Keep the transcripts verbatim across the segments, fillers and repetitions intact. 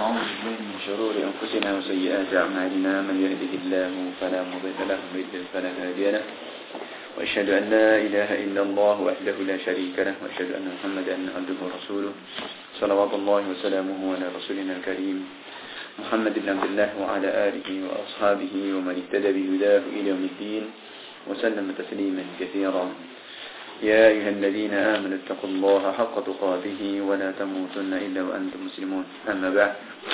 ونعوذ بالله من شرور أنفسنا وسيئات أعمالنا من يهده الله فلا مضل له ومن يضلل فلا هادي له وأشهد أن لا إله إلا الله وحده لا شريك له وأشهد أن محمدا عبده ورسوله صلوات الله وسلامه على رسولنا الكريم محمد بن عبد الله وعلى آله وأصحابه ومن اهتدى بهداه إلى يوم الدين وسلم تسليما كثيرا. يا أيها الذين آمنوا اتقوا الله حق تقاته ولا تموتن إلا وأنتم مسلمون. أما بعد،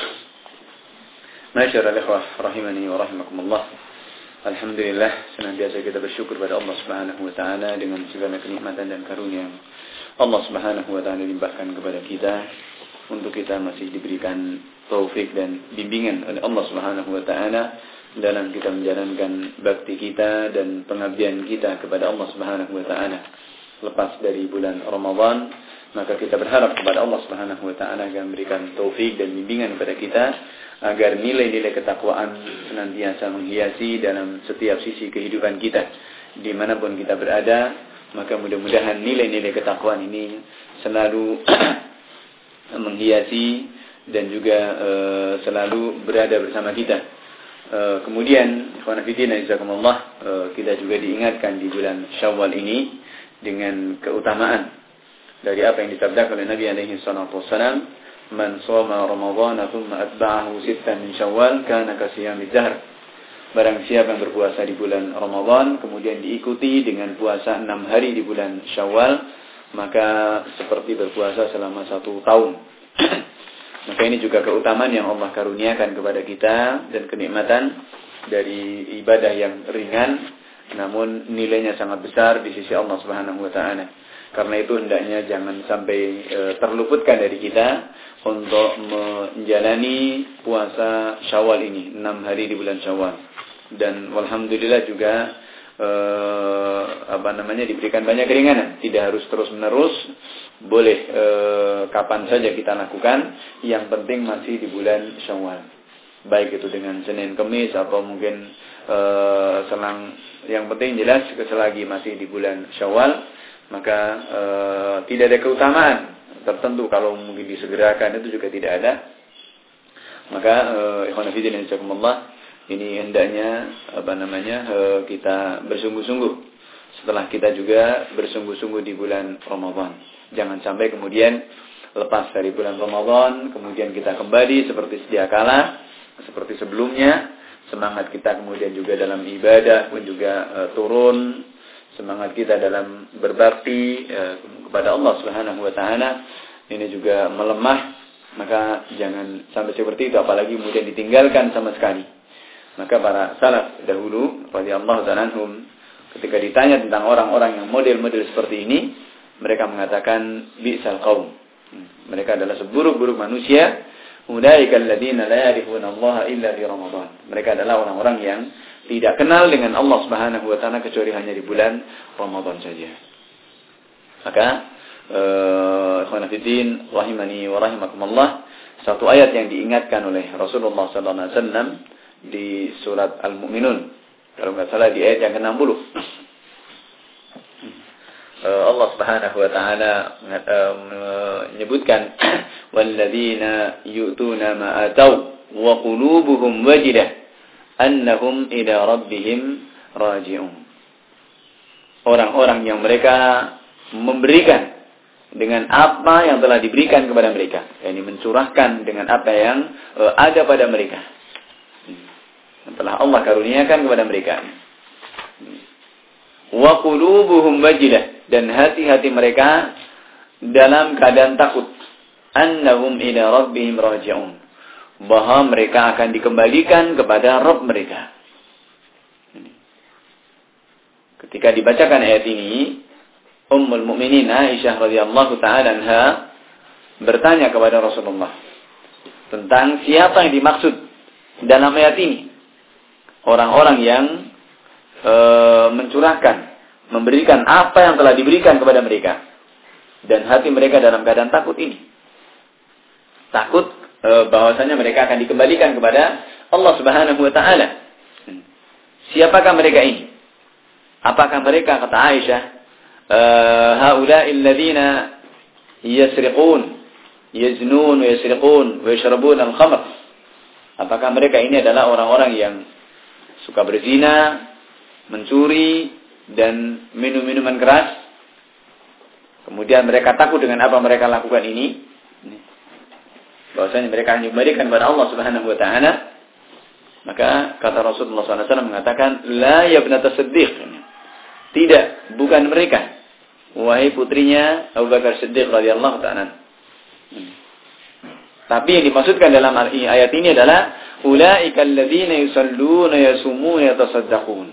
معاشر الإخوة rahimani wa rahimakumullah. Alhamdulillah, senantiasa kita bersyukur pada Allah Subhanahu wa taala dengan segala kenikmatan dan karunia yang Allah Subhanahu wa taala limpahkan kepada kita, untuk kita masih diberikan taufik dan bimbingan oleh Allah Subhanahu wa taala dalam kita menjalankan bakti kita dan pengabdian kita kepada Allah Subhanahu wa taala. Lepas dari bulan Ramadan, maka kita berharap kepada Allah Subhanahu wa taala agar memberikan taufik dan bimbingan kepada kita agar nilai-nilai ketakwaan senantiasa menghiasi dalam setiap sisi kehidupan kita dimanapun kita berada. Maka mudah-mudahan nilai-nilai ketakwaan ini selalu menghiasi dan juga uh, selalu berada bersama kita. Uh, kemudian ikhwan fillah jazakumullah, uh, kita juga diingatkan di bulan Syawal ini dengan keutamaan dari apa yang disabdakan oleh Nabi alaihi salatu wasallam, man shoma ramadhana thumma atba'ahu sittan min syawal kana kasiyamid dahr. Barang siapa yang berpuasa di bulan Ramadan kemudian diikuti dengan puasa enam hari di bulan Syawal, maka seperti berpuasa selama satu tahun. Maka ini juga keutamaan yang Allah karuniakan kepada kita dan kenikmatan dari ibadah yang ringan namun nilainya sangat besar di sisi Allah Subhanahu wa taala. Karena itu hendaknya jangan sampai e, terluputkan dari kita untuk menjalani puasa Syawal ini, enam hari di bulan Syawal. Dan alhamdulillah juga e, apa namanya diberikan banyak keringanan, tidak harus terus-menerus, boleh e, kapan saja kita lakukan, yang penting masih di bulan Syawal. Baik itu dengan Senin Kemis atau mungkin e, selang, yang penting jelas selagi masih di bulan Syawal, maka e, tidak ada keutamaan tertentu. Kalau mungkin disegerakan itu juga tidak ada. Maka ikhwan fillah jazakumullah, ini hendaknya apa namanya e, kita bersungguh-sungguh setelah kita juga bersungguh-sungguh di bulan Ramadan. Jangan sampai kemudian lepas dari bulan Ramadan kemudian kita kembali seperti sedia kala, seperti sebelumnya. Semangat kita kemudian juga dalam ibadah pun juga e, turun. Semangat kita dalam berbakti e, kepada Allah Subhanahu wa taala ini juga melemah. Maka jangan sampai seperti itu, apalagi kemudian ditinggalkan sama sekali. Maka para salaf dahulu radhiyallahu ta'ala anhum ketika ditanya tentang orang-orang yang model-model seperti ini, mereka mengatakan bi'sal qaum. Mereka adalah seburuk-buruk manusia. Ulaika alladziina la ya'rifuna Allah illa di Ramadan. Mereka adalah orang-orang yang tidak kenal dengan Allah Subhanahu wa taala kecuali hanya di bulan Ramadan saja. Maka ikhwan fillah rahimani wa rahimakumullah, satu ayat yang diingatkan oleh Rasulullah sallallahu alaihi wasallam di surat Al-Mu'minun, kalau enggak salah di ayat yang ke enam puluh. Allah Subhanahu wa taala menyebutkan walladzina yu'tuna ma atau wa qulubuhum wajilah annahum ila rabbihim raji'un. Orang-orang yang mereka memberikan dengan apa yang telah diberikan kepada mereka, yakni mencurahkan dengan apa yang uh, ada pada mereka, yang telah Allah karuniakan kepada mereka. Wa qulubuhum wajilah, dan hati-hati mereka dalam keadaan takut. Annahum ila rabbihim raji'un, bahwa mereka akan dikembalikan kepada Rabb mereka. Ketika dibacakan ayat ini, Ummul Mukminin Aisyah radhiyallahu taala anha bertanya kepada Rasulullah tentang siapa yang dimaksud dalam ayat ini. Orang-orang yang e, mencurahkan, memberikan apa yang telah diberikan kepada mereka, dan hati mereka dalam keadaan takut ini. Takut e, bahwasanya mereka akan dikembalikan kepada Allah Subhanahu wa taala. Siapakah mereka ini? Apakah mereka, kata Aisyah, haula'il ladzina yasriqun yaznun wa yasriqun wa yashrabun al-khamr. Apakah mereka ini adalah orang-orang yang suka berzina, mencuri dan minum minuman keras? Kemudian mereka takut dengan apa mereka lakukan ini. Bahwasanya mereka hanya dikembalikan kepada Allah Subhanahu wa taala. Maka kata Rasulullah sallallahu alaihi wasallam mengatakan, la yabnata Siddiq. Tidak, bukan mereka. Wahai putrinya Abu Bakar Siddiq radhiyallahu ta'ala. Tapi yang dimaksudkan dalam ayat ini adalah ulaika alladzina yusalluna yasumuna yatasaddaqun.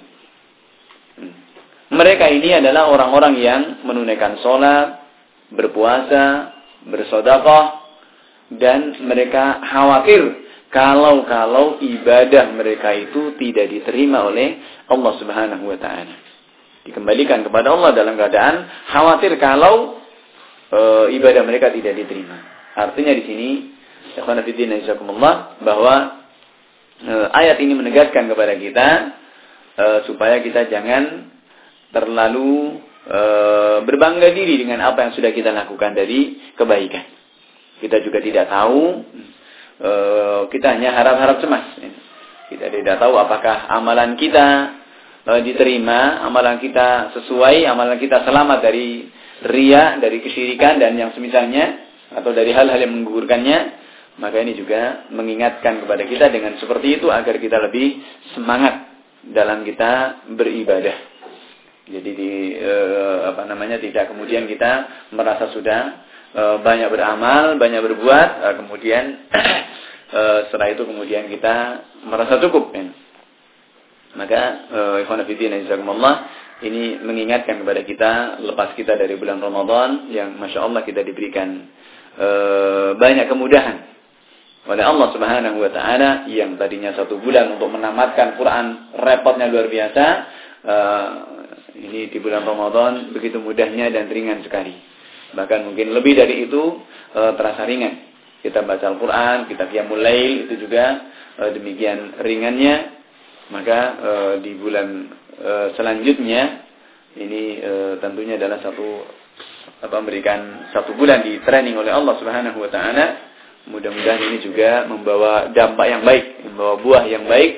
Mereka ini adalah orang-orang yang menunaikan salat, berpuasa, bersedekah, dan mereka khawatir kalau-kalau ibadah mereka itu tidak diterima oleh Allah Subhanahu wa taala. Dikembalikan kepada Allah dalam keadaan khawatir kalau e, ibadah mereka tidak diterima. Artinya di sini, ikhwan fillah jazakumullah, bahwa e, ayat ini menegaskan kepada kita e, supaya kita jangan terlalu e, berbangga diri dengan apa yang sudah kita lakukan dari kebaikan. Kita juga tidak tahu, e, kita hanya harap-harap cemas. Kita tidak tahu apakah amalan kita e, diterima, amalan kita sesuai, amalan kita selamat dari riya, dari kesyirikan dan yang semisalnya, atau dari hal-hal yang menggugurkannya. Maka ini juga mengingatkan kepada kita dengan seperti itu agar kita lebih semangat dalam kita beribadah. Jadi di e, apa namanya tidak kemudian kita merasa sudah e, banyak beramal, banyak berbuat, e, kemudian e, setelah itu kemudian kita merasa cukup. Ya. Maka ikhwan fillah jazakumullah, ini mengingatkan kepada kita lepas kita dari bulan Ramadan yang masya Allah kita diberikan e, banyak kemudahan oleh Allah Subhanahu wa taala, yang tadinya satu bulan untuk menamatkan Quran repotnya luar biasa. E, Ini di bulan Ramadan begitu mudahnya dan ringan sekali. Bahkan mungkin lebih dari itu e, terasa ringan. Kita baca Al-Quran, kita qiyamul lail, itu juga e, demikian ringannya. Maka e, di bulan e, selanjutnya ini e, tentunya adalah satu apa memberikan satu bulan di training oleh Allah Subhanahu wa taala. Mudah-mudahan ini juga membawa dampak yang baik, membawa buah yang baik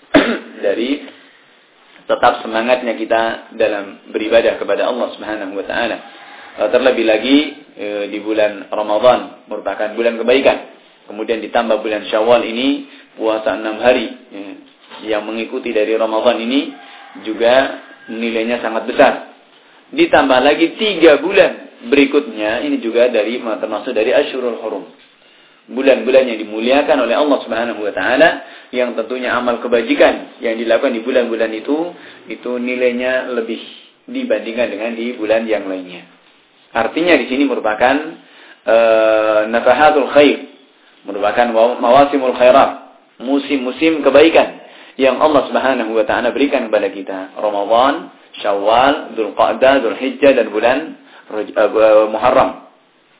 dari tetap semangatnya kita dalam beribadah kepada Allah Subhanahu wa taala. Terlebih lagi e, di bulan Ramadan merupakan bulan kebaikan. Kemudian ditambah bulan Syawal ini puasa enam hari ya, yang mengikuti dari Ramadan ini juga nilainya sangat besar. Ditambah lagi tiga bulan berikutnya ini juga dari termasuk dari Asyurul Hurum. Bulan-bulan yang dimuliakan oleh Allah Subhanahu wa taala, yang tentunya amal kebajikan yang dilakukan di bulan-bulan itu itu nilainya lebih dibandingkan dengan di bulan yang lainnya. Artinya di sini merupakan e, nafahatul khair, merupakan mawasimul khairat, musim-musim kebaikan yang Allah Subhanahu wa taala berikan kepada kita. Ramadan, Syawal, Dzulqa'dah, Dzulhijjah dan bulan uh, Muharram.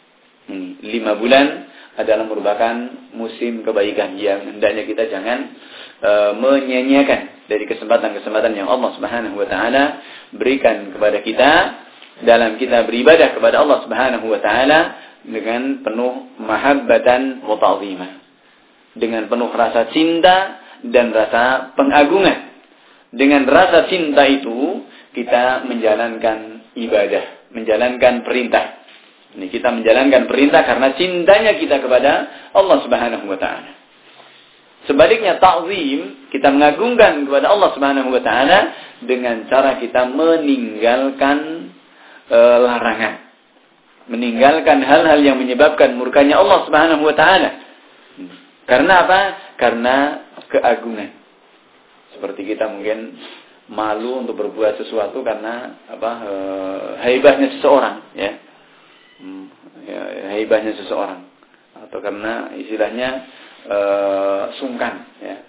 Ini lima bulan adalah merupakan musim kebaikan yang hendaknya kita jangan uh, menyia-nyiakan dari kesempatan-kesempatan yang Allah Subhanahu wa taala berikan kepada kita dalam kita beribadah kepada Allah Subhanahu wa taala dengan penuh mahabbatan wa ta'zimah, dengan penuh rasa cinta dan rasa pengagungan. Dengan rasa cinta itu kita menjalankan ibadah, menjalankan perintah. Ini kita menjalankan perintah karena cintanya kita kepada Allah Subhanahu wa taala. Sebaliknya ta'zim, kita mengagungkan kepada Allah Subhanahu wa taala dengan cara kita meninggalkan e, larangan. Meninggalkan hal-hal yang menyebabkan murkanya Allah Subhanahu wa taala. Karena apa? Karena keagungan. Seperti kita mungkin malu untuk berbuat sesuatu karena apa? E, haibahnya seseorang, ya. Hmm, ya, haibahnya seseorang, atau karena istilahnya uh, sungkan, ya,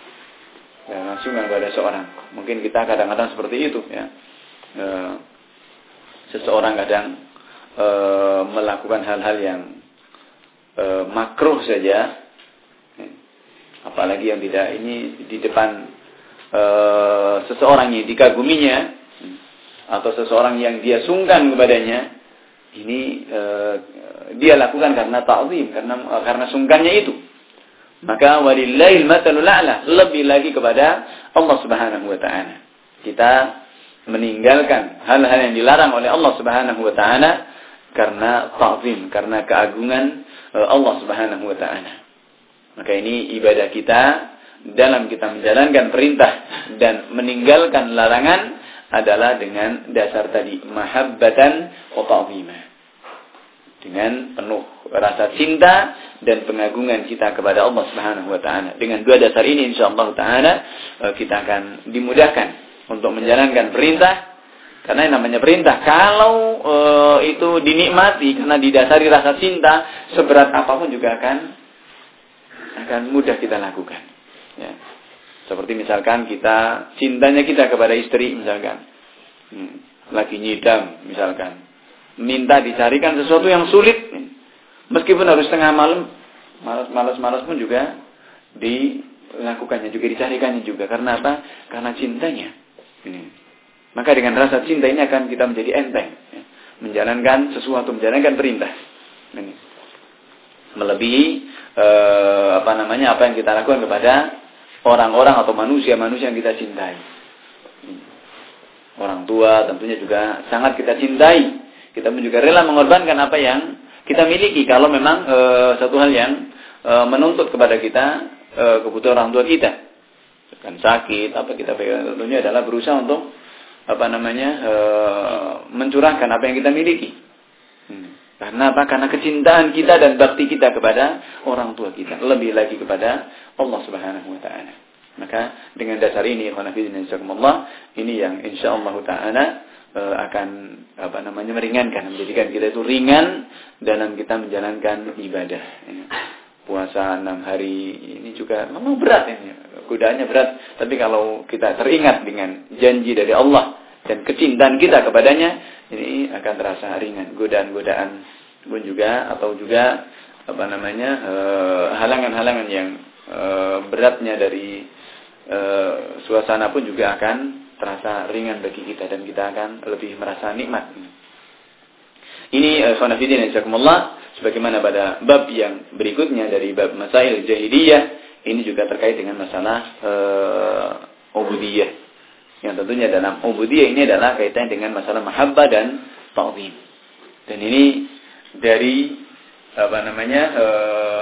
karena sungkan pada seseorang. Mungkin kita kadang-kadang seperti itu, ya. Uh, seseorang kadang uh, melakukan hal-hal yang uh, makruh saja, ya. Apalagi yang tidak ini di depan uh, seseorang yang dikaguminya, atau seseorang yang dia sungkan kepadanya. Ini e, dia lakukan karena ta'zim, karena uh, karena sungkannya itu. Maka walillahil matsalul a'la, lebih lagi kepada Allah Subhanahu wa taala. Kita meninggalkan hal-hal yang dilarang oleh Allah Subhanahu wa taala karena ta'zim, karena keagungan uh, Allah Subhanahu wa taala. Maka ini ibadah kita dalam kita menjalankan perintah dan meninggalkan larangan adalah dengan dasar tadi mahabbatan wa ta'zima. Dengan penuh rasa cinta dan pengagungan kita kepada Allah Subhanahu wa taala. Dengan dua dasar ini insyaallah taala kita akan dimudahkan untuk menjalankan perintah. Karena yang namanya perintah kalau e, itu dinikmati karena didasari rasa cinta, seberat apapun juga akan akan mudah kita lakukan. Ya. Seperti misalkan kita cintanya kita kepada istri misalkan. Hmm, lagi nyidam misalkan. Minta dicarikan sesuatu yang sulit, meskipun harus tengah malam, malas-malas pun juga dilakukannya, juga dicarikannya juga. Karena apa? Karena cintanya. Ini. Maka dengan rasa cinta ini akan kita menjadi enteng, ya. Menjalankan sesuatu, menjalankan perintah. Ini. Melebihi eh, apa namanya apa yang kita lakukan kepada orang-orang atau manusia-manusia yang kita cintai. Ini. Orang tua tentunya juga sangat kita cintai. Kita pun juga rela mengorbankan apa yang kita miliki kalau memang e, satu hal yang e, menuntut kepada kita e, kebutuhan orang tua kita. Kan sakit, apa kita pegang tentunya adalah berusaha untuk apa namanya e, mencurahkan apa yang kita miliki. Hmm. Karena apa? Karena kecintaan kita dan bakti kita kepada orang tua kita, lebih lagi kepada Allah Subhanahu wa taala. Maka dengan dasar ini, ikhwan fillah insyaallah, ini yang insyaallah taala akan apa namanya meringankan, menjadikan kita itu ringan dalam kita menjalankan ibadah. Puasa enam hari ini juga memang berat ya, godaannya berat. Tapi kalau kita teringat dengan janji dari Allah dan kecintaan kita kepadanya, ini akan terasa ringan. Godaan-godaan pun juga atau juga apa namanya halangan-halangan yang beratnya dari suasana pun juga akan terasa ringan bagi kita dan kita akan lebih merasa nikmat. Ini khonafidin insyaallah sebagaimana pada bab yang berikutnya dari bab masail jahiliyah, ini juga terkait dengan masalah uh, ubudiyah. Yang tentunya dalam ubudiyah ini adalah kaitannya dengan masalah mahabbah dan ta'zim. Dan ini dari apa namanya uh,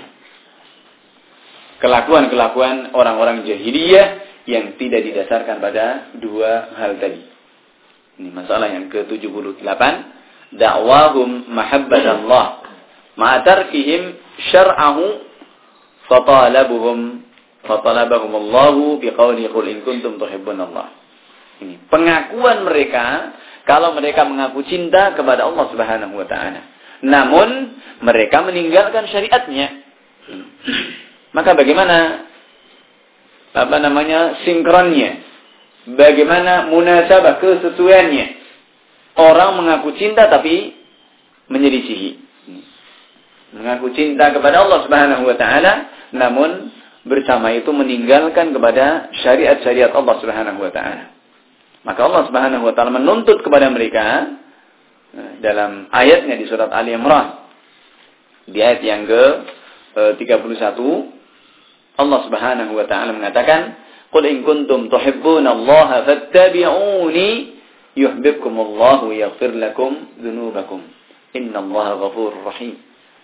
kelakuan-kelakuan orang-orang jahiliyah yang tidak didasarkan pada dua hal tadi. Ini masalah yang ke tujuh puluh delapan. Da'wahum mahabbatallah ma'atarkihim syar'ahu fatalabuhum fatalabahum Allahu biqawli qul in kuntum tuhibbunallah. Ini pengakuan mereka kalau mereka mengaku cinta kepada Allah Subhanahu wa taala. Namun mereka meninggalkan syariatnya. Maka bagaimana apa namanya sinkronnya, bagaimana munasabah kesesuaiannya orang mengaku cinta tapi menyelisihi, mengaku cinta kepada Allah Subhanahu wa taala namun bersama itu meninggalkan kepada syariat-syariat Allah Subhanahu wa taala. Maka Allah Subhanahu wa taala menuntut kepada mereka dalam ayatnya di surat Ali Imran di ayat yang ke tiga puluh satu. Allah Subhanahu wa taala mengatakan, "Qul in kuntum tuhibbunallaha fattabi'uni yuhibbukumullahu wa yaghfir lakum dzunubakum. Innallaha ghafurur rahim."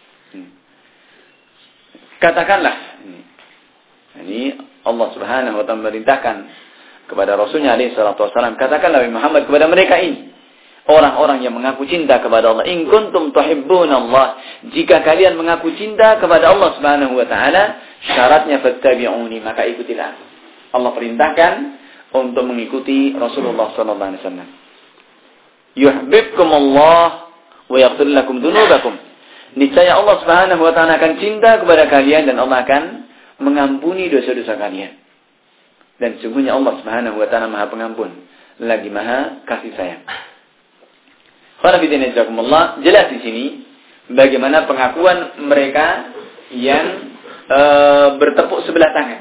Katakanlah, ini Allah Subhanahu wa taala memerintahkan kepada Rasulnya alaihi salatu wasallam, katakanlah Muhammad kepada mereka ini, orang-orang yang mengaku cinta kepada Allah, in kuntum tuhibbunallah, jika kalian mengaku cinta kepada Allah Subhanahu wa taala, syaratnya fattabi'uni, maka ikutilah. Allah perintahkan untuk mengikuti Rasulullah sallallahu alaihi wasallam. Yuhibbukumullah wa yaghfir lakum dzunubakum. Niscaya Allah Subhanahu wa taala akan cinta kepada kalian dan Allah akan mengampuni dosa-dosa kalian. Dan sungguhnya Allah Subhanahu wa taala Maha Pengampun, lagi Maha Kasih Sayang. Khonafidin jazakumullah, jelas di sini bagaimana pengakuan mereka yang e, bertepuk sebelah tangan.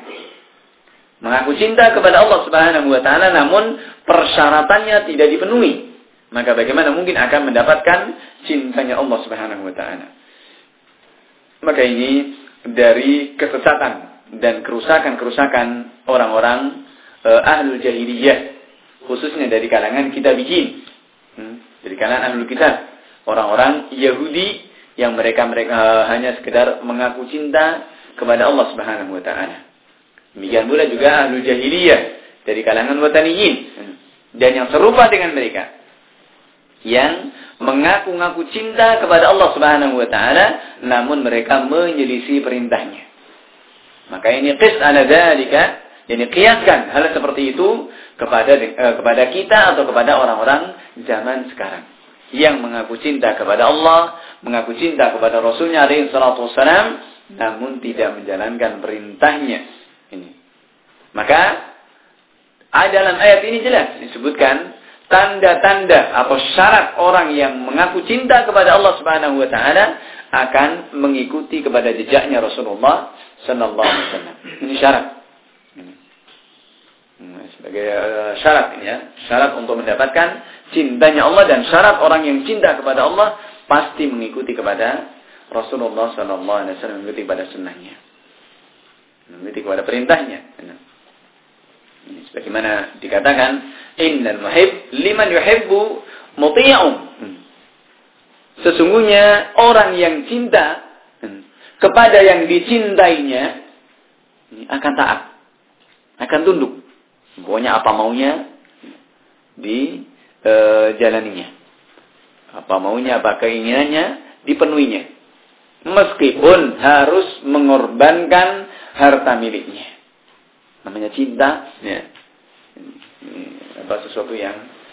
Mengaku cinta kepada Allah Subhanahu wa taala namun persyaratannya tidak dipenuhi. Maka bagaimana mungkin akan mendapatkan cintanya Allah Subhanahu wa taala? Maka ini dari kesesatan dan kerusakan-kerusakan orang-orang uh, ahlul jahiliyah, khususnya dari kalangan kitabiyin, hmm, dari kalangan ahlul kitab, orang-orang Yahudi yang mereka mereka uh, hanya sekedar mengaku cinta kepada Allah Subhanahu wa taala. Demikian pula juga ahlul jahiliyah dari kalangan wataniyin, hmm, dan yang serupa dengan mereka, yang mengaku-ngaku cinta kepada Allah Subhanahu wa taala namun mereka menyelisih perintahnya. Maka ini qis ala dzalika, yani kiaskan hal seperti itu kepada eh, kepada kita atau kepada orang-orang zaman sekarang yang mengaku cinta kepada Allah, mengaku cinta kepada Rasulnya alaihi salatu wassalam namun tidak menjalankan perintahnya. Ini. Maka ada dalam ayat ini jelas disebutkan tanda-tanda atau syarat orang yang mengaku cinta kepada Allah Subhanahu wa taala akan mengikuti kepada jejaknya Rasulullah sallallahu alaihi wasallam. Ini syarat. Ini sebagai syarat ini ya, syarat untuk mendapatkan cintanya Allah, dan syarat orang yang cinta kepada Allah pasti mengikuti kepada Rasulullah sallallahu alaihi wasallam, mengikuti kepada sunnahnya, mengikuti kepada perintahnya. Ini sebagaimana dikatakan, innal muhib liman yuhibbu muti'un. Sesungguhnya orang yang cinta kepada yang dicintainya akan taat, akan tunduk. Pokoknya apa maunya dijalaninya, apa maunya, apa keinginannya dipenuhinya, meskipun harus mengorbankan harta miliknya. Namanya cinta, ya. Ini apa sesuatu yang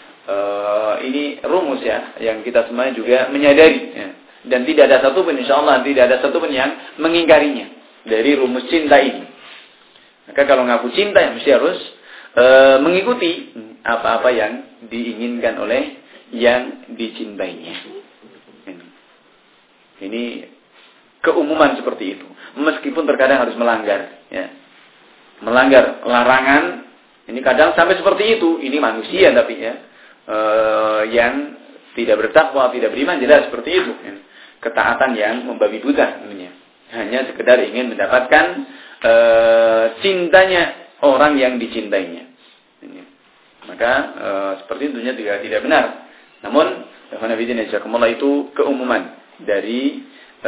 uh, ini rumus ya, yang kita semuanya juga menyadari, ya. Dan tidak ada satupun, insyaallah tidak ada satupun yang mengingkarinya dari rumus cinta ini. Maka kalau ngaku cinta ya mesti harus uh, mengikuti apa-apa yang diinginkan oleh yang dicintainya. Ini, ini keumuman seperti itu, meskipun terkadang harus melanggar, ya. Melanggar larangan, ini kadang sampai seperti itu. Ini manusia tapi ya, e, yang tidak bertakwa, tidak beriman, jelas seperti itu. Ya. Ketaatan yang membabi buta, namanya. Hanya sekedar ingin mendapatkan e, cintanya orang yang dicintainya. Ya. Maka e, seperti itu tentunya tidak tidak benar. Namun, itu keumuman dari e,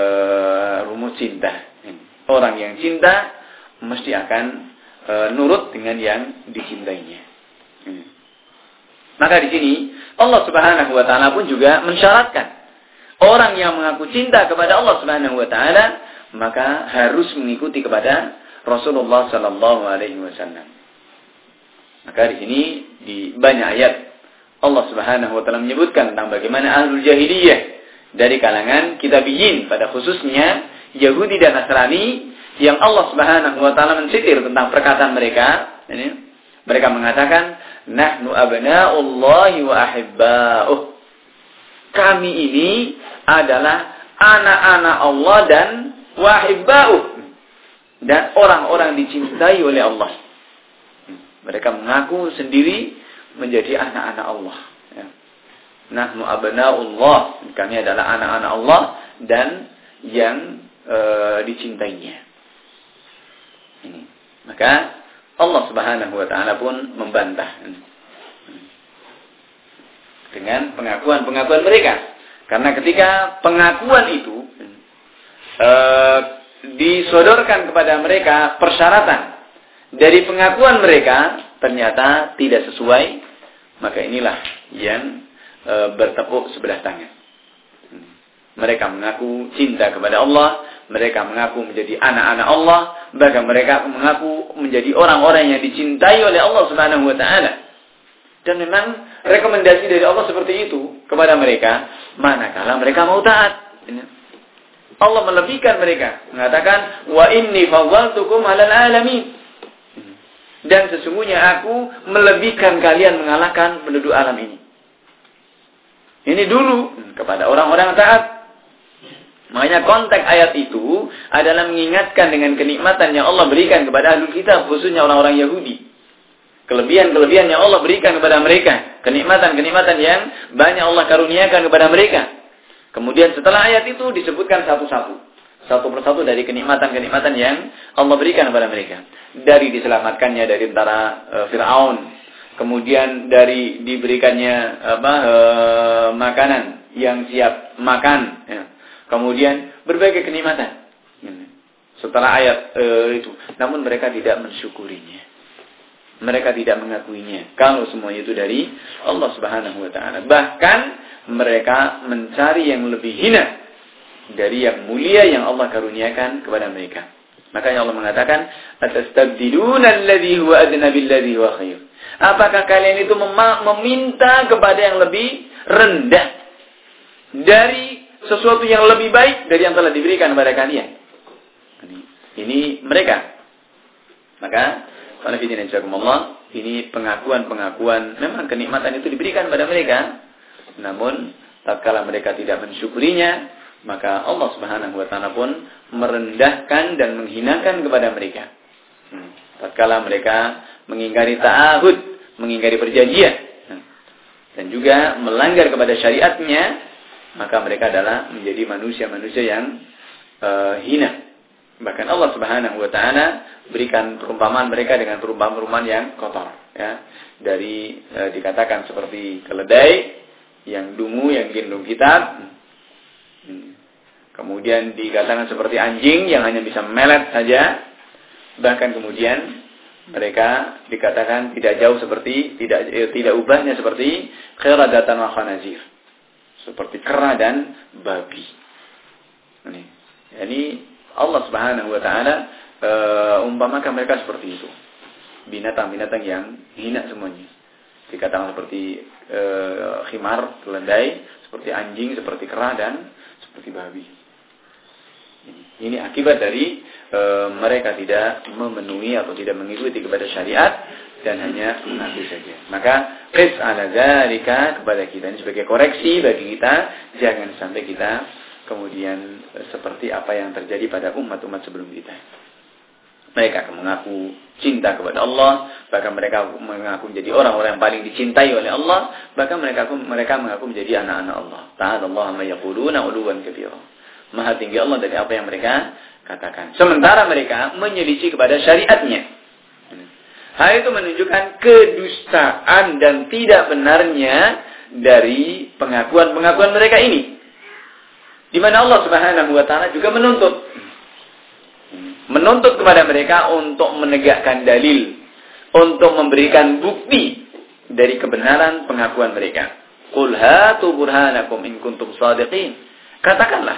rumus cinta. Orang yang cinta mesti akan e, nurut dengan yang dicintainya. Hmm. Maka di sini Allah Subhanahu wa taala pun juga mensyaratkan orang yang mengaku cinta kepada Allah Subhanahu wa taala maka harus mengikuti kepada Rasulullah sallallahu alaihi wasallam. Maka di sini di banyak ayat Allah Subhanahu wa taala menyebutkan tentang bagaimana ahlul jahiliyah dari kalangan kitabiyin, pada khususnya Yahudi dan Nasrani, yang Allah Subhanahu wa taala mensitir tentang perkataan mereka. Ini, mereka mengatakan, nahnu abna'ullahi wa ahibba'uh. Kami ini adalah anak-anak Allah dan wa ahibba'uh, dan orang-orang dicintai oleh Allah. Mereka mengaku sendiri menjadi anak-anak Allah. Ya. Nahnu abna'ullah, kami adalah anak-anak Allah dan yang e, dicintainya. Ini. Maka Allah Subhanahu wa taala pun membantah dengan pengakuan-pengakuan mereka. Karena ketika pengakuan itu e, disodorkan kepada mereka persyaratan dari pengakuan mereka ternyata tidak sesuai, maka inilah yang e, bertepuk sebelah tangan. Mereka mengaku cinta kepada Allah, mereka mengaku menjadi anak-anak Allah, bahkan mereka mengaku menjadi orang-orang yang dicintai oleh Allah Subhanahu wa taala. Dan memang rekomendasi dari Allah seperti itu kepada mereka, manakala mereka mau taat. Allah melebihkan mereka, mengatakan, "Wa inni faddaltukum 'alal 'alamin." Dan sesungguhnya aku melebihkan kalian mengalahkan penduduk alam ini. Ini dulu kepada orang-orang taat. Makanya konteks ayat itu adalah mengingatkan dengan kenikmatan yang Allah berikan kepada ahlul kitab, khususnya orang-orang Yahudi. kelebihan-kelebihan yang Allah berikan kepada mereka, kenikmatan-kenikmatan yang banyak Allah karuniakan kepada mereka. Kemudian setelah ayat itu disebutkan satu-satu, satu persatu dari kenikmatan-kenikmatan yang Allah berikan kepada mereka. Dari diselamatkannya dari tentara e, Fir'aun, kemudian dari diberikannya apa e, makanan yang siap makan, ya. Kemudian berbagai kenikmatan. Setelah ayat e, itu, namun mereka tidak mensyukurinya. Mereka tidak mengakuinya. Kalau semuanya itu dari Allah Subhanahu wa taala. Bahkan mereka mencari yang lebih hina dari yang mulia yang Allah karuniakan kepada mereka. Makanya Allah mengatakan, "Atastabdiluna alladhi huwa adna billadhi huwa khair." Apakah kalian itu mem- meminta kepada yang lebih rendah dari sesuatu yang lebih baik dari yang telah diberikan kepada kalian? Ini mereka. Maka ini pengakuan-pengakuan, memang kenikmatan itu diberikan pada mereka, namun tatkala mereka tidak mensyukurinya, maka Allah Subhanahu wa taala pun merendahkan dan menghinakan kepada mereka. Hmm. Tatkala mereka mengingkari ta'ahud, mengingkari perjanjian, dan juga melanggar kepada syariatnya, maka mereka adalah menjadi manusia-manusia yang uh, hina. Bahkan Allah Subhanahu wa taala berikan perumpamaan mereka dengan perumpamaan-perumpamaan yang kotor, ya. Dari e, dikatakan seperti keledai yang dungu, yang gendong kitab. Hmm. Kemudian dikatakan seperti anjing yang hanya bisa memelet saja. Bahkan kemudian mereka dikatakan tidak jauh seperti tidak eh, tidak ubahnya seperti qiradatan wa khanazir. Seperti kera dan babi. Ini. Ini Allah Subhanahu wa taala uh, umpamakan mereka seperti itu. Binatang-binatang yang hina semuanya. Dikatakan seperti uh, khimar, keledai, seperti anjing, seperti kera dan seperti babi. Ini akibat dari uh, mereka tidak memenuhi atau tidak mengikuti kepada syariat dan hanya mengaku saja. Maka qis ala dzalika kepada kita ini sebagai koreksi bagi kita, jangan sampai kita kemudian seperti apa yang terjadi pada umat-umat sebelum kita. Mereka akan mengaku cinta kepada Allah, bahkan mereka mengaku menjadi orang-orang yang paling dicintai oleh Allah, bahkan mereka mereka mengaku menjadi anak-anak Allah. Ta'ala Allah ma yaquluna 'uluwan kabira. Maha tinggi Allah dari apa yang mereka katakan. Sementara mereka menyelisih kepada syariatnya. Hal itu menunjukkan kedustaan dan tidak benarnya dari pengakuan-pengakuan mereka ini. Di mana Allah Subhanahu wa taala juga menuntut menuntut kepada mereka untuk menegakkan dalil, untuk memberikan bukti dari kebenaran pengakuan mereka. Qul hatu burhanakum in kuntum shadiqin. Katakanlah.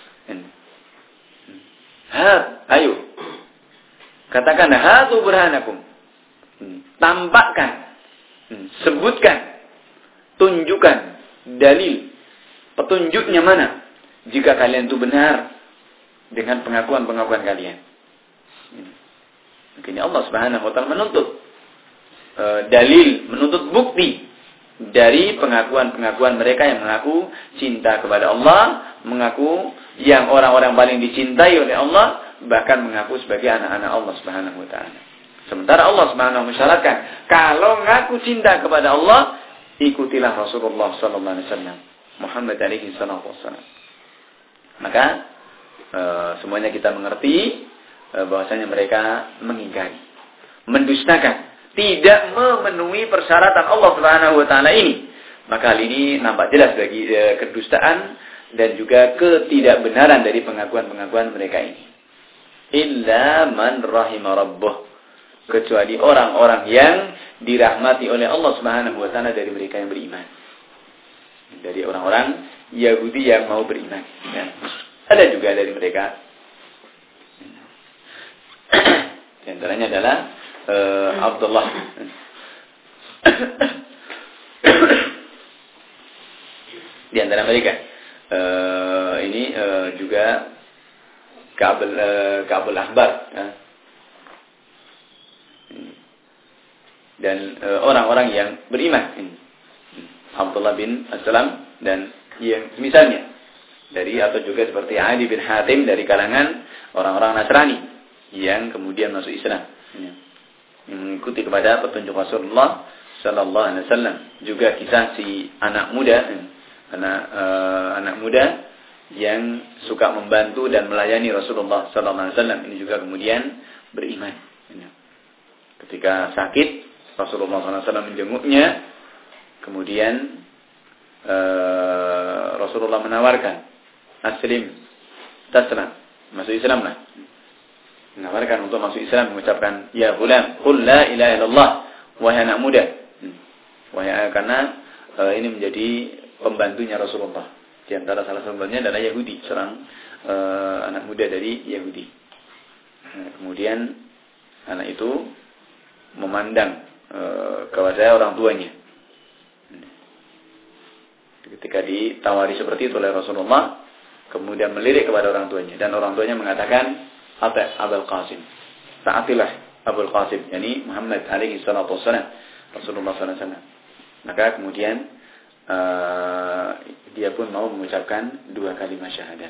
Ha, ayo. Katakanlah hatu burhanakum. Tampakkan, sebutkan, tunjukkan dalil, petunjuknya mana? Jika kalian itu benar dengan pengakuan-pengakuan kalian. Mungkin Allah Subhanahu wa taala menuntut e, dalil, menuntut bukti dari pengakuan-pengakuan mereka yang mengaku cinta kepada Allah, mengaku yang orang-orang paling dicintai oleh Allah, bahkan mengaku sebagai anak-anak Allah Subhanahu wa taala. Sementara Allah Subhanahu wa taala mensyaratkan, kalau mengaku cinta kepada Allah, ikutilah Rasulullah sallallahu alaihi wasallam, Muhammad alaihi wasallam. Maka e, semuanya kita mengerti e, bahwasanya mereka mengingkari, mendustakan, tidak memenuhi persyaratan Allah Subhanahu wa taala ini. Maka hal ini nampak jelas bagi e, kedustaan dan juga ketidakbenaran dari pengakuan-pengakuan mereka ini. Illa man rahima rabbuh, kecuali orang-orang yang dirahmati oleh Allah Subhanahu wa taala dari mereka yang beriman. Dari orang-orang Yahudi yang mau beriman. Ya. Ada juga dari mereka. Di antaranya adalah uh, Abdullah. Di antara mereka uh, ini uh, juga Ka'bul uh, Ka'bul Ahbar. Ya. Dan uh, orang-orang yang beriman. Abdullah bin As-Salam dan yang misalnya dari atau juga seperti Adi bin Hatim dari kalangan orang-orang Nasrani yang kemudian masuk Islam. yang mengikuti kepada petunjuk Rasulullah sallallahu alaihi wasallam. Juga kisah si anak muda, anak uh, anak muda yang suka membantu dan melayani Rasulullah sallallahu alaihi wasallam. Ini juga kemudian beriman. Ketika sakit, Rasulullah sallallahu alaihi wasallam menjenguknya. Kemudian uh, Rasulullah menawarkan, aslim, taslam, masuk Islam lah. Menawarkan untuk masuk Islam, mengucapkan, ya gulam, qul la ilaha illallah, wahai anak muda. Wahai, karena uh, ini menjadi pembantunya Rasulullah. Di antara salah satu pembantunya adalah Yahudi, seorang uh, anak muda dari Yahudi. Nah, kemudian anak itu memandang uh, kepada orang tuanya. Ketika ditawari seperti itu oleh Rasulullah, kemudian melirik kepada orang tuanya, dan orang tuanya mengatakan, Ata Abul Qasim, taatilah Abul Qasim, yakni Muhammad alaihi salatu wassalam, Rasulullah sallallahu alaihi wasallam. Maka kemudian uh, dia pun mau mengucapkan dua kalimat syahadat.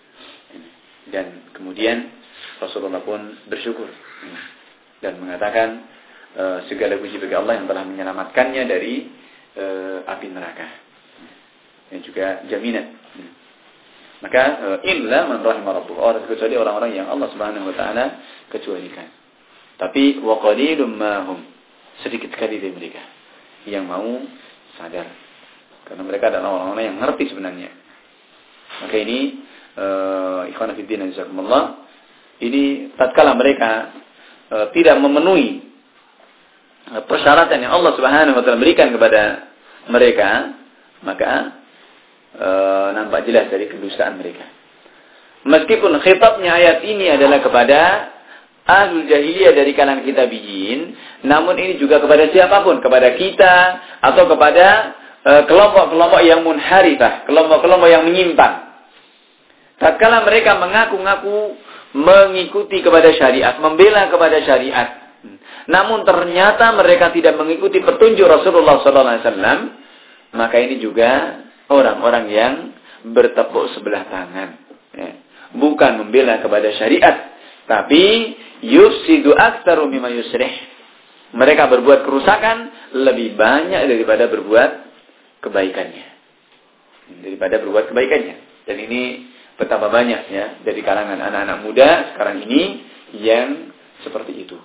Dan kemudian Rasulullah pun bersyukur dan mengatakan uh, segala puji bagi Allah yang telah menyelamatkannya dari uh, api neraka. Dan juga jaminan. Maka illa man rahimah rabbuh, orang kecuali orang-orang yang Allah Subhanahu wa taala kecualikan. Tapi wa qalilum ma hum, sedikit sekali dari mereka yang mau sadar. Karena mereka adalah orang-orang yang ngerti sebenarnya. Maka ini uh, ikhwan fillah jazakumullah, ini tatkala mereka uh, tidak memenuhi uh, persyaratan yang Allah Subhanahu wa taala berikan kepada mereka, maka E, nampak jelas dari kedustaan mereka. Meskipun khitabnya ayat ini adalah kepada ahlul jahiliyah dari kalangan kitabiyin, namun ini juga kepada siapapun, kepada kita atau kepada e, kelompok-kelompok yang munharifah, kelompok-kelompok yang menyimpang. Tatkala mereka mengaku-ngaku mengikuti kepada syariat, membela kepada syariat, namun ternyata mereka tidak mengikuti petunjuk Rasulullah sallallahu alaihi wasallam, maka ini juga orang-orang yang bertepuk sebelah tangan. Ya. Bukan membela kepada syariat, tapi yufsidu aktsaru mimma yuslih. Mereka berbuat kerusakan lebih banyak daripada berbuat kebaikannya. Daripada berbuat kebaikannya. Dan ini betapa banyak ya dari kalangan anak-anak muda sekarang ini yang seperti itu.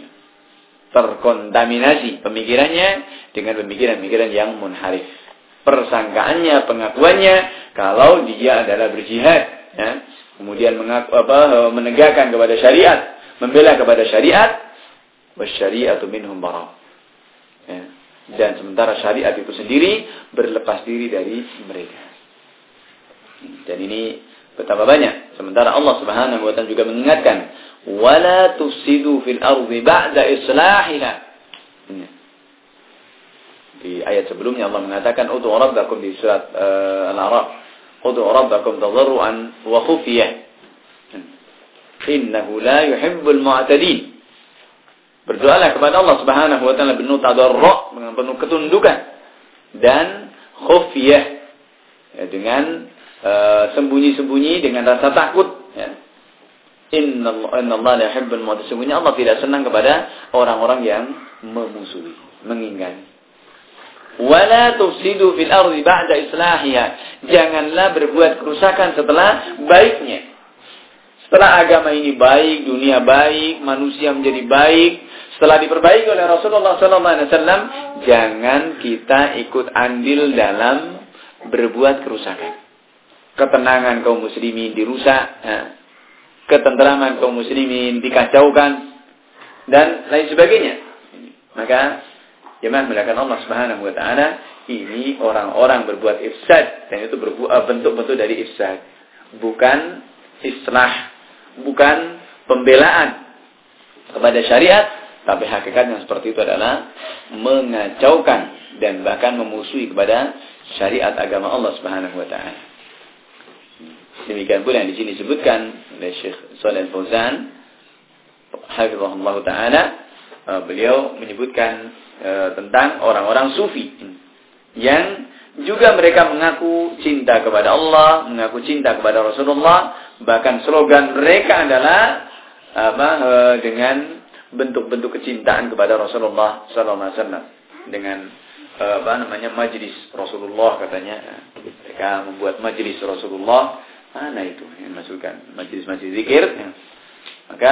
Terkontaminasi pemikirannya dengan pemikiran-pemikiran yang munharif. Persangkaannya, pengakuannya kalau dia adalah berjihad, ya. Kemudian mengaku, apa, menegakkan kepada syariat, membela kepada syariat, wasyari'atu minhum bara. Ya. Dan sementara syariat itu sendiri berlepas diri dari mereka. Dan ini betapa banyak. Sementara Allah Subhanahu wa taala juga mengingatkan, wala tufsidu fil ardi ba'da islahiha. Ya. Di ayat sebelumnya Allah mengatakan ud'u rabbakum di surat uh, Al-A'raf, ud'u rabbakum tadarruan wa khufiyah innahu la yuhibbul mu'tadin. Berdoalah kepada Allah Subhanahu wa taala penuh tadarru', dengan penuh ketundukan, dan khufiyah, ya, dengan uh, sembunyi-sembunyi, dengan rasa takut, ya. Inna Allah la yuhibbul mu'tadin. Sesungguhnya Allah tidak senang kepada orang-orang yang memusuhi, mengingkari. Wala tufsidu fil ardi ba'da islahiha. Janganlah berbuat kerusakan setelah baiknya. Setelah agama ini baik, dunia baik, manusia menjadi baik, setelah diperbaiki oleh Rasulullah sallallahu alaihi wasallam, jangan kita ikut andil dalam berbuat kerusakan. Ketenangan kaum muslimin dirusak, ya. Ketentraman kaum muslimin dikacaukan, dan lain sebagainya. Maka jemaah melakukan Allah Subhanahu wa taala, ini orang-orang berbuat ifsad, dan itu bentuk-bentuk dari ifsad. Bukan islah, bukan pembelaan kepada syariat, tapi hakikatnya seperti itu adalah mengacaukan dan bahkan memusuhi kepada syariat agama Allah Subhanahu wa taala. Demikian pula yang di sini disebutkan oleh Syekh Shalih Al-Fauzan hafizahullah taala, beliau menyebutkan e, tentang orang-orang sufi yang juga mereka mengaku cinta kepada Allah, mengaku cinta kepada Rasulullah, bahkan slogan mereka adalah apa e, dengan bentuk-bentuk kecintaan kepada Rasulullah sallallahu alaihi wasallam dengan uh, apa namanya majlis Rasulullah katanya. Mereka membuat majlis Rasulullah. Mana itu yang masukkan majlis-majlis zikir? Ya. Maka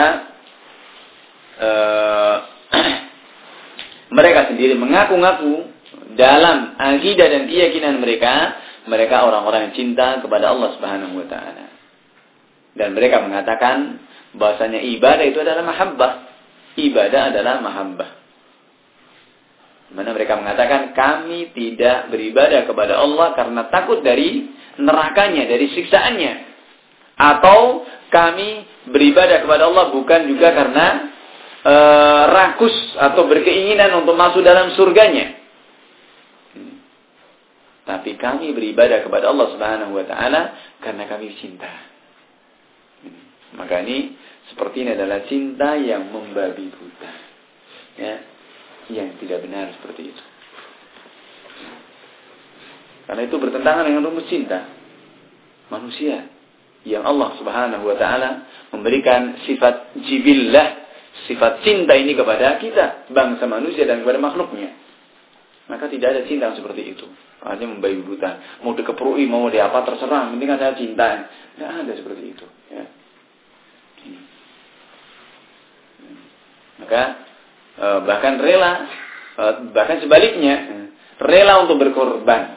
uh, mereka sendiri mengaku-ngaku dalam akidah dan keyakinan mereka, mereka orang-orang yang cinta kepada Allah Subhanahu wa taala. Dan mereka mengatakan bahasanya ibadah itu adalah mahabbah. Ibadah adalah mahabbah. Mana mereka mengatakan kami tidak beribadah kepada Allah karena takut dari nerakanya, dari siksaannya. Atau kami beribadah kepada Allah bukan juga karena e, rakus atau berkeinginan untuk masuk dalam surganya. Hmm. Tapi kami beribadah kepada Allah Subhanahu wa taala karena kami cinta. Hmm. Maka ini seperti ini adalah cinta yang membabi buta. Ya, yang tidak benar seperti itu. Karena itu bertentangan dengan rumus cinta manusia yang Allah Subhanahu wa taala memberikan sifat jibillah, sifat cinta ini kepada kita, bangsa manusia dan kepada makhluknya. Maka tidak ada cinta seperti itu. Hanya membabi buta, mau dikeprui, mau di apa terserah, penting saya cinta. Tidak ada seperti itu, ya. Maka bahkan rela, bahkan sebaliknya, rela untuk berkorban.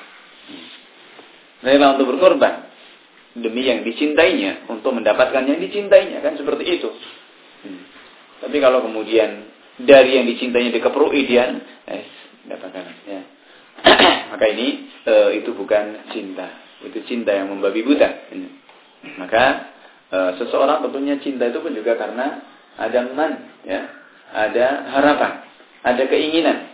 Rela untuk berkorban demi yang dicintainya, untuk mendapatkan yang dicintainya, kan seperti itu. Hmm. Tapi kalau kemudian dari yang dicintainya dikeprui dia, eh, dapatkan. Ya. Maka ini eh, itu bukan cinta, itu cinta yang membabi buta. Hmm. Maka eh, seseorang tentunya cinta itu pun juga karena ada man, ya, ada harapan, ada keinginan.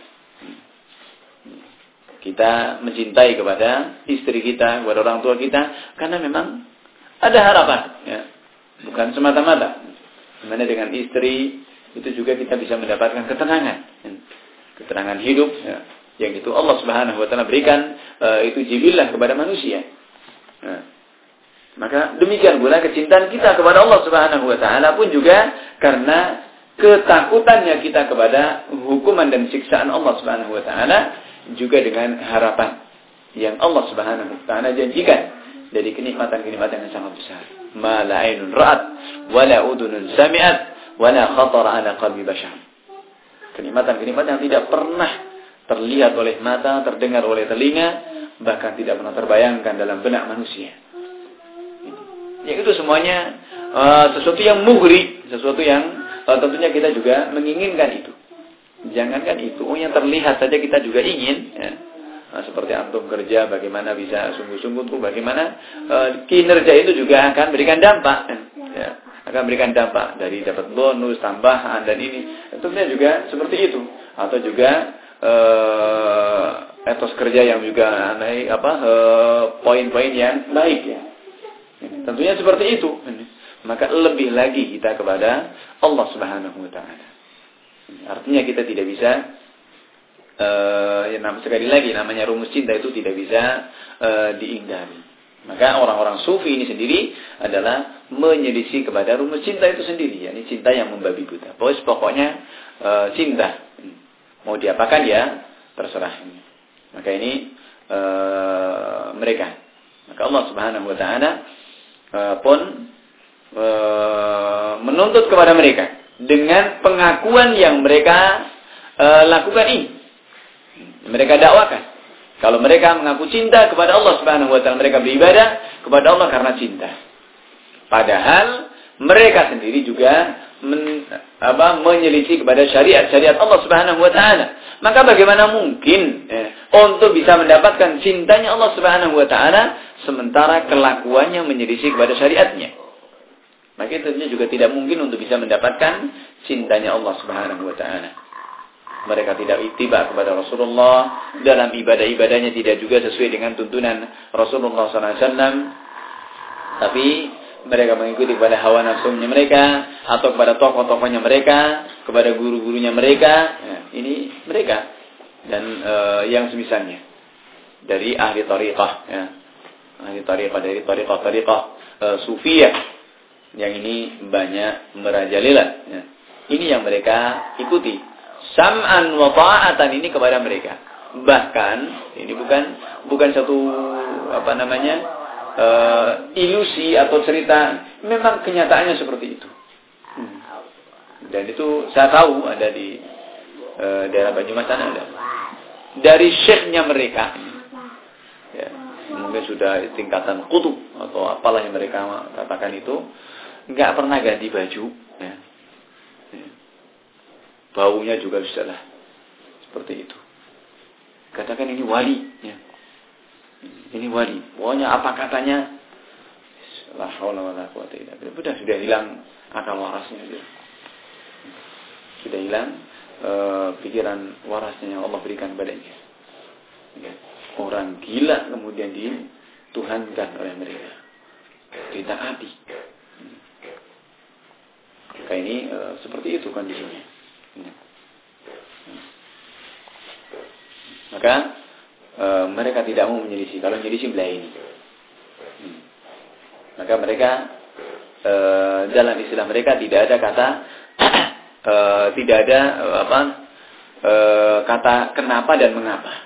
Kita mencintai kepada istri kita, kepada orang tua kita, karena memang ada harapan, ya. Bukan semata-mata. Dimana dengan istri itu juga kita bisa mendapatkan ketenangan, ya. Ketenangan hidup, ya. Yang itu Allah Subhanahu Wa Taala berikan, uh, itu jibillah kepada manusia. Nah, maka demikian pula kecintaan kita kepada Allah Subhanahu Wa Taala pun juga karena ketakutannya kita kepada hukuman dan siksaan Allah Subhanahu Wa Taala, juga dengan harapan yang Allah Subhanahu wa taala janjikan dari kenikmatan-kenikmatan yang sangat besar. Ma la ainun ra'at wa la udhunun sami'at wa la khatara ala qalbi bashar. Kenikmatan-kenikmatan yang tidak pernah terlihat oleh mata, terdengar oleh telinga, bahkan tidak pernah terbayangkan dalam benak manusia. Yang itu semuanya uh, sesuatu yang mughri, sesuatu yang uh, tentunya kita juga menginginkan itu. Jangankan itu, yang terlihat saja kita juga ingin, ya. Nah, seperti antum kerja, bagaimana bisa sungguh-sungguh tuh, bagaimana uh, kinerja itu juga akan berikan dampak, ya. Akan berikan dampak dari dapat bonus, tambahan dan ini, tentunya juga seperti itu. Atau juga uh, etos kerja yang juga naik apa uh, poin-poin yang baik, ya. Tentunya seperti itu. Maka lebih lagi kita kepada Allah Subhanahu Wa Taala. Artinya kita tidak bisa, uh, ya, sekali lagi namanya rumus cinta itu tidak bisa uh, diingkari. Maka orang-orang sufi ini sendiri adalah menyelisih kepada rumus cinta itu sendiri, yakni cinta yang membabi buta. Pokoknya uh, cinta mau diapakan ya terserah. Maka ini uh, mereka. Maka Allah Subhanahu Wa Taala uh, pun uh, menuntut kepada mereka dengan pengakuan yang mereka uh, lakukan ini. Mereka dakwakan. Kalau mereka mengaku cinta kepada Allah Subhanahu wa taala, mereka beribadah kepada Allah karena cinta. Padahal mereka sendiri juga men, apa, menyelisih kepada syariat-syariat Allah Subhanahu wa taala. Maka bagaimana mungkin eh, untuk bisa mendapatkan cintanya Allah Subhanahu wa taala sementara kelakuannya menyelisih kepada syariatnya? Maka tentunya juga tidak mungkin untuk bisa mendapatkan cintanya Allah Subhanahu wa taala. Mereka tidak ittiba kepada Rasulullah dalam ibadah-ibadahnya, tidak juga sesuai dengan tuntunan Rasulullah sallallahu alaihi wasallam. Tapi mereka mengikuti kepada hawa nafsunya mereka atau kepada tokoh-tokohnya mereka, kepada guru-gurunya mereka. Ya, ini mereka dan uh, yang semisalnya dari ahli thariqah, ya. Ahli thariqah dari thariqah-thariqah uh, sufiyah. Yang ini banyak merajalela, ya. Ini yang mereka ikuti. Sam'an wa ta'atan ini kepada mereka. Bahkan ini bukan bukan satu apa namanya uh, ilusi atau cerita, memang kenyataannya seperti itu. Hmm. Dan itu saya tahu ada di uh, daerah Banyumas sana ada. Dari syekhnya mereka, ya, mungkin sudah tingkatan kutub atau apalah yang mereka katakan itu, nggak pernah ganti baju, ya. Ya. Baunya juga sudah seperti itu. Katakan ini wali, ya. Ini wali. Pokoknya apa katanya, la haula wala quwwata illa billah. Sudah sudah hilang akal warasnya, sudah, sudah hilang uh, pikiran warasnya yang Allah berikan padanya. Ya. Orang gila kemudian dituhankan oleh mereka, ditaati. Kayak ini uh, seperti itu kondisinya. Ya. Maka e, mereka tidak mau menyelisih. Kalau menyelisih belah ini, hmm. maka mereka e, dalam istilah mereka tidak ada kata e, tidak ada e, apa e, kata kenapa dan mengapa.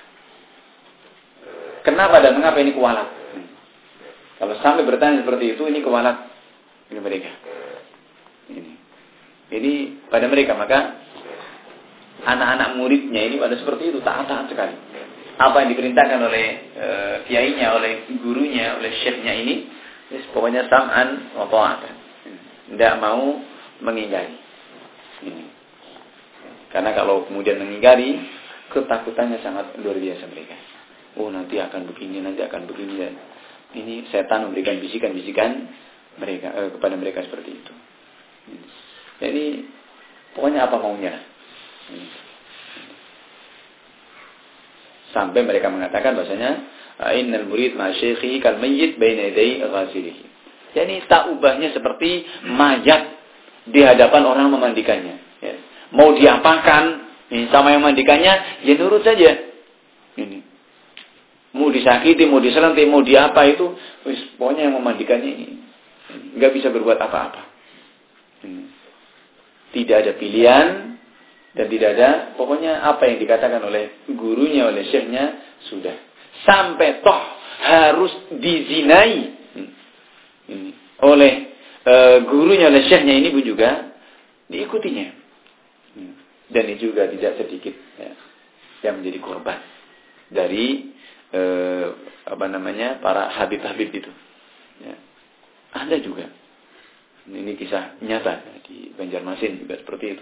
Kenapa dan mengapa ini kualat. Hmm. Kalau sampai bertanya seperti itu, ini kualat ini mereka. Ini, ini pada mereka. Maka anak-anak muridnya ini pada seperti itu, taat-taat sekali. Apa yang diperintahkan oleh e, kiainya, oleh gurunya, oleh syekhnya ini, ini pokoknya sam'an wa ta'atan. Tidak mau mengingkari. Ini. Karena kalau kemudian mengingkari, ketakutannya sangat luar biasa mereka. Oh, nanti akan begini, nanti akan begini. Dan ini setan memberikan bisikan-bisikan mereka eh, kepada mereka seperti itu. Jadi pokoknya apa maunya. Sampai mereka mengatakan bahasanya innal murid ma syekhi kal mayyit baina yaday ghasilihi. Jadi tak ubahnya seperti mayat di hadapan orang memandikannya. Ya. Mau diapakan ini sama yang memandikannya, ya nurut saja. Ini. Mau disakiti, mau diselentik, mau diapa itu, wis pokoknya yang memandikannya ini enggak bisa berbuat apa-apa. Ini. Tidak ada pilihan. Dan tidak ada, pokoknya apa yang dikatakan oleh gurunya, oleh syekhnya, sudah. Sampai toh harus dizinai ini, oleh e, gurunya, oleh syekhnya ini pun juga diikutinya. Dan ini juga tidak sedikit ya, yang menjadi korban dari e, apa namanya para habib-habib itu. Ya. Ada juga. Ini kisah nyata di Banjarmasin juga seperti itu.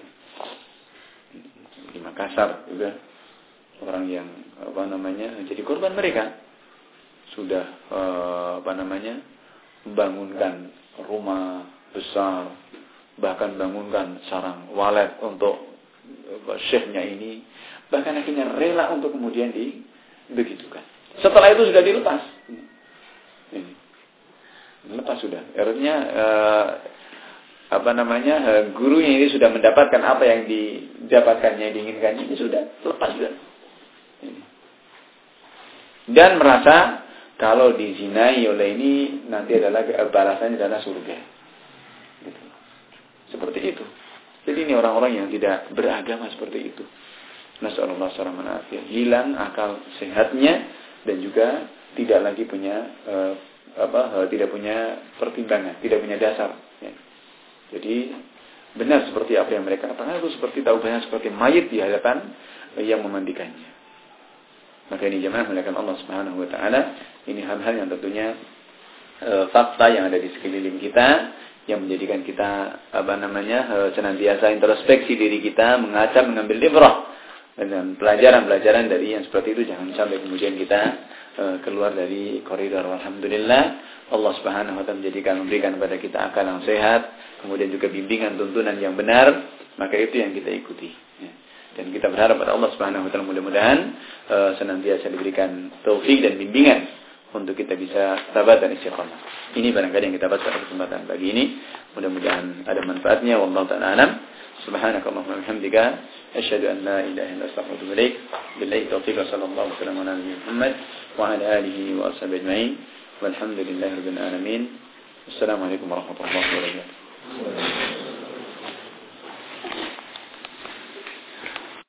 Di Makassar juga orang yang apa namanya jadi korban mereka sudah eh, apa namanya membangunkan rumah besar, bahkan bangunkan sarang walet untuk eh, syekhnya ini, bahkan akhirnya rela untuk kemudian dibegitukan. Setelah itu sudah dilepas, ini lepas sudah, artinya eh, apa namanya gurunya ini sudah mendapatkan apa yang didapatkannya, diinginkannya, ini sudah lepas sudah. Dan merasa kalau dizinai oleh ini nanti adalah balasannya adalah surga. Gitu. Seperti itu. Jadi ini orang-orang yang tidak beragama seperti itu. Nasallallahu alaihi wasallam, hilang akal sehatnya dan juga tidak lagi punya uh, apa uh, tidak punya pertimbangan, tidak punya dasar. Ya. Jadi benar seperti apa yang mereka katakan itu seperti taubahnya seperti mayit di hadapan yang memandikannya. Maka ini jemaah melakukan Allah Subhanahu wa taala, ini hal-hal yang tentunya e, fakta yang ada di sekeliling kita yang menjadikan kita apa namanya e, senantiasa introspeksi diri kita, mengaca, mengambil ibrah dan pelajaran-pelajaran dari yang seperti itu, jangan sampai kemudian kita e, keluar dari koridor. Alhamdulillah Allah Subhanahu wa taala menjadikan memberikan kepada kita akal yang sehat, kemudian juga bimbingan tuntunan yang benar, maka itu yang kita ikuti. Ya. Dan kita berharap pada Allah Subhanahu wa taala mudah-mudahan uh, senantiasa diberikan taufik dan bimbingan untuk kita bisa sabar dan istiqamah. Ini barangkali yang kita bahas pada kesempatan pagi ini. Mudah-mudahan ada manfaatnya. Wallahu ta'ala alam. Subhanakallahumma wa bihamdika asyhadu an la ilaha illa anta astaghfiruka wa atubu ilaik. Billahi taufiq wa sallallahu alaihi wa sallam ala nabiyyina Muhammad wa ala alihi wa ashabihi ajma'in. Walhamdulillahirabbil alamin. Assalamualaikum warahmatullahi wabarakatuh.